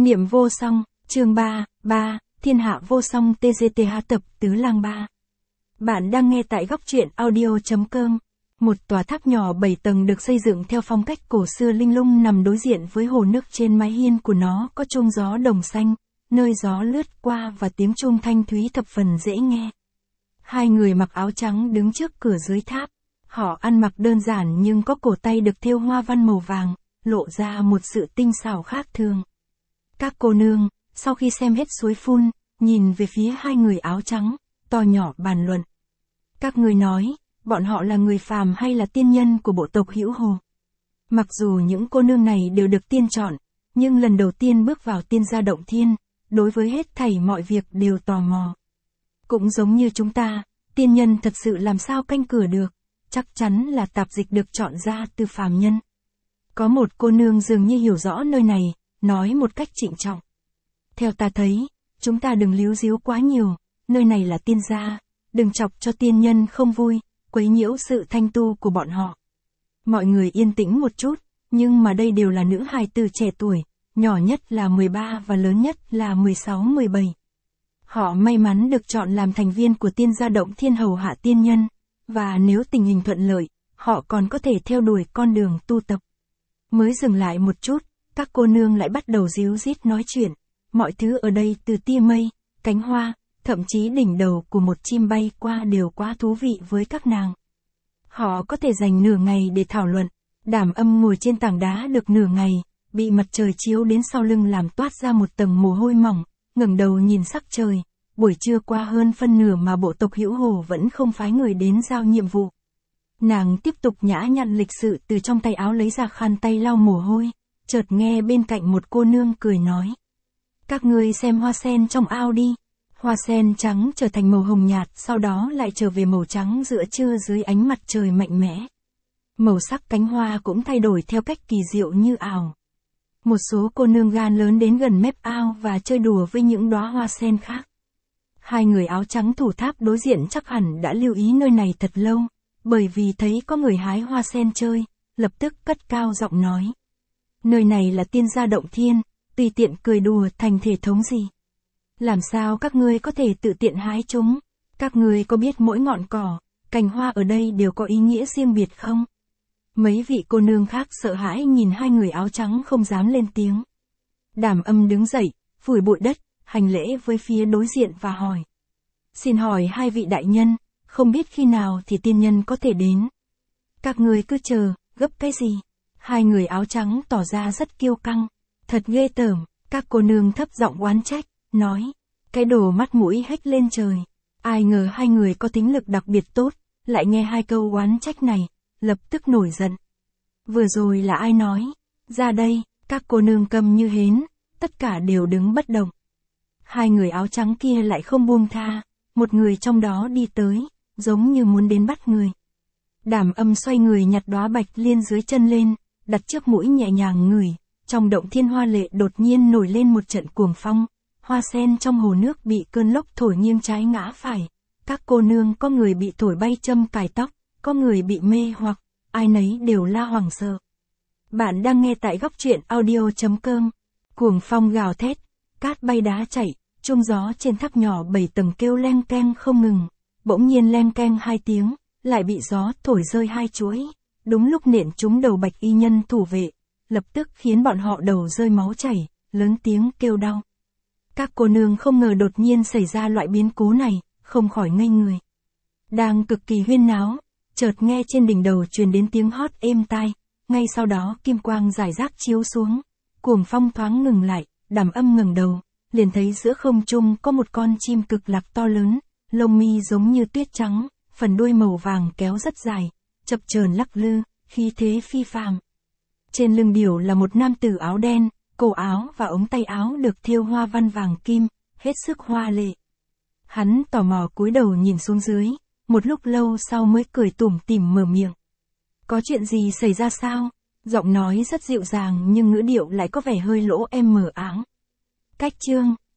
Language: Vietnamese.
Niệm vô song, chương 3, Thiên hạ vô song TGTH tập tứ lang 3. Bạn đang nghe tại góc truyện audio.com. Một tòa tháp nhỏ 7 tầng được xây dựng theo phong cách cổ xưa linh lung nằm đối diện với hồ nước. Trên mái hiên của nó có chuông gió đồng xanh, nơi gió lướt qua và tiếng chuông thanh thúy thập phần dễ nghe. Hai người mặc áo trắng đứng trước cửa dưới tháp. Họ ăn mặc đơn giản nhưng có cổ tay được thêu hoa văn màu vàng, lộ ra một sự tinh xảo khác thường. Các cô nương, sau khi xem hết suối phun, nhìn về phía hai người áo trắng, to nhỏ bàn luận. Các ngươi nói, bọn họ là người phàm hay là tiên nhân của bộ tộc Hữu Hồ? Mặc dù những cô nương này đều được tiên chọn, nhưng lần đầu tiên bước vào tiên gia động thiên, đối với hết thảy mọi việc đều tò mò. Cũng giống như chúng ta, tiên nhân thật sự làm sao canh cửa được, chắc chắn là tạp dịch được chọn ra từ phàm nhân. Có một cô nương dường như hiểu rõ nơi này, nói một cách trịnh trọng. Theo ta thấy, chúng ta đừng líu díu quá nhiều, nơi này là tiên gia, đừng chọc cho tiên nhân không vui, quấy nhiễu sự thanh tu của bọn họ. Mọi người yên tĩnh một chút, nhưng mà đây đều là nữ hài tử trẻ tuổi, nhỏ nhất là 13 và lớn nhất là 16-17. Họ may mắn được chọn làm thành viên của tiên gia động thiên hầu hạ tiên nhân, và nếu tình hình thuận lợi, họ còn có thể theo đuổi con đường tu tập. Mới dừng lại một chút, các cô nương lại bắt đầu díu dít nói chuyện, mọi thứ ở đây từ tia mây, cánh hoa, thậm chí đỉnh đầu của một chim bay qua đều quá thú vị với các nàng. Họ có thể dành nửa ngày để thảo luận, Đảm Âm ngồi trên tảng đá được nửa ngày, bị mặt trời chiếu đến sau lưng làm toát ra một tầng mồ hôi mỏng, ngẩng đầu nhìn sắc trời, buổi trưa qua hơn phân nửa mà bộ tộc Hữu Hồ vẫn không phái người đến giao nhiệm vụ. Nàng tiếp tục nhã nhặn lịch sự từ trong tay áo lấy ra khăn tay lau mồ hôi, chợt nghe bên cạnh một cô nương cười nói. Các ngươi xem hoa sen trong ao đi. Hoa sen trắng trở thành màu hồng nhạt, sau đó lại trở về màu trắng giữa trưa dưới ánh mặt trời mạnh mẽ. Màu sắc cánh hoa cũng thay đổi theo cách kỳ diệu như ảo. Một số cô nương gan lớn đến gần mép ao và chơi đùa với những đóa hoa sen khác. Hai người áo trắng thủ tháp đối diện chắc hẳn đã lưu ý nơi này thật lâu, bởi vì thấy có người hái hoa sen chơi, lập tức cất cao giọng nói. Nơi này là tiên gia động thiên, tùy tiện cười đùa thành thể thống gì? Làm sao các ngươi có thể tự tiện hái chúng? Các ngươi có biết mỗi ngọn cỏ, cành hoa ở đây đều có ý nghĩa riêng biệt không? Mấy vị cô nương khác sợ hãi nhìn hai người áo trắng không dám lên tiếng. Đảm Âm đứng dậy, phủi bụi đất, hành lễ với phía đối diện và hỏi. Xin hỏi hai vị đại nhân, không biết khi nào thì tiên nhân có thể đến? Các ngươi cứ chờ, gấp cái gì? Hai người áo trắng tỏ ra rất kiêu căng. Thật ghê tởm, các cô nương thấp giọng oán trách, nói. Cái đồ mắt mũi hếch lên trời. Ai ngờ hai người có tính lực đặc biệt tốt, lại nghe hai câu oán trách này, lập tức nổi giận. Vừa rồi là ai nói? Ra đây, các cô nương câm như hến, tất cả đều đứng bất động. Hai người áo trắng kia lại không buông tha, một người trong đó đi tới, giống như muốn đến bắt người. Đảm Âm xoay người nhặt đóa bạch liên dưới chân lên, đặt trước mũi nhẹ nhàng ngửi, trong động thiên hoa lệ đột nhiên nổi lên một trận cuồng phong, hoa sen trong hồ nước bị cơn lốc thổi nghiêng trái ngã phải. Các cô nương có người bị thổi bay châm cài tóc, có người bị mê hoặc, ai nấy đều la hoảng sợ. Bạn đang nghe tại góc truyện audio.com. Cuồng phong gào thét, cát bay đá chảy, chuông gió trên tháp nhỏ 7 tầng kêu leng keng không ngừng, bỗng nhiên leng keng 2 tiếng, lại bị gió thổi rơi 2 chuỗi, đúng lúc nện trúng đầu bạch y nhân thủ vệ, lập tức khiến bọn họ đầu rơi máu chảy, lớn tiếng kêu đau. Các cô nương không ngờ đột nhiên xảy ra loại biến cố này, không khỏi ngây người. Đang cực kỳ huyên náo, chợt nghe trên đỉnh đầu truyền đến tiếng hót êm tai, ngay sau đó kim quang rải rác chiếu xuống, cuồng phong thoáng ngừng lại, Đảm Âm ngẩng đầu, liền thấy giữa không trung có một con chim cực lạc to lớn, lông mi giống như tuyết trắng, phần đuôi màu vàng kéo rất dài, chập chờn lắc lư, khí thế phi phàm. Trên lưng điểu là một nam tử áo đen, cổ áo và ống tay áo được thêu hoa văn vàng kim, hết sức hoa lệ. Hắn tò mò cúi đầu nhìn xuống dưới, một lúc lâu sau mới cười tủm tỉm mở miệng. Có chuyện gì xảy ra sao? Giọng nói rất dịu dàng nhưng ngữ điệu lại có vẻ hơi lỗ em mờ áng. Cách chương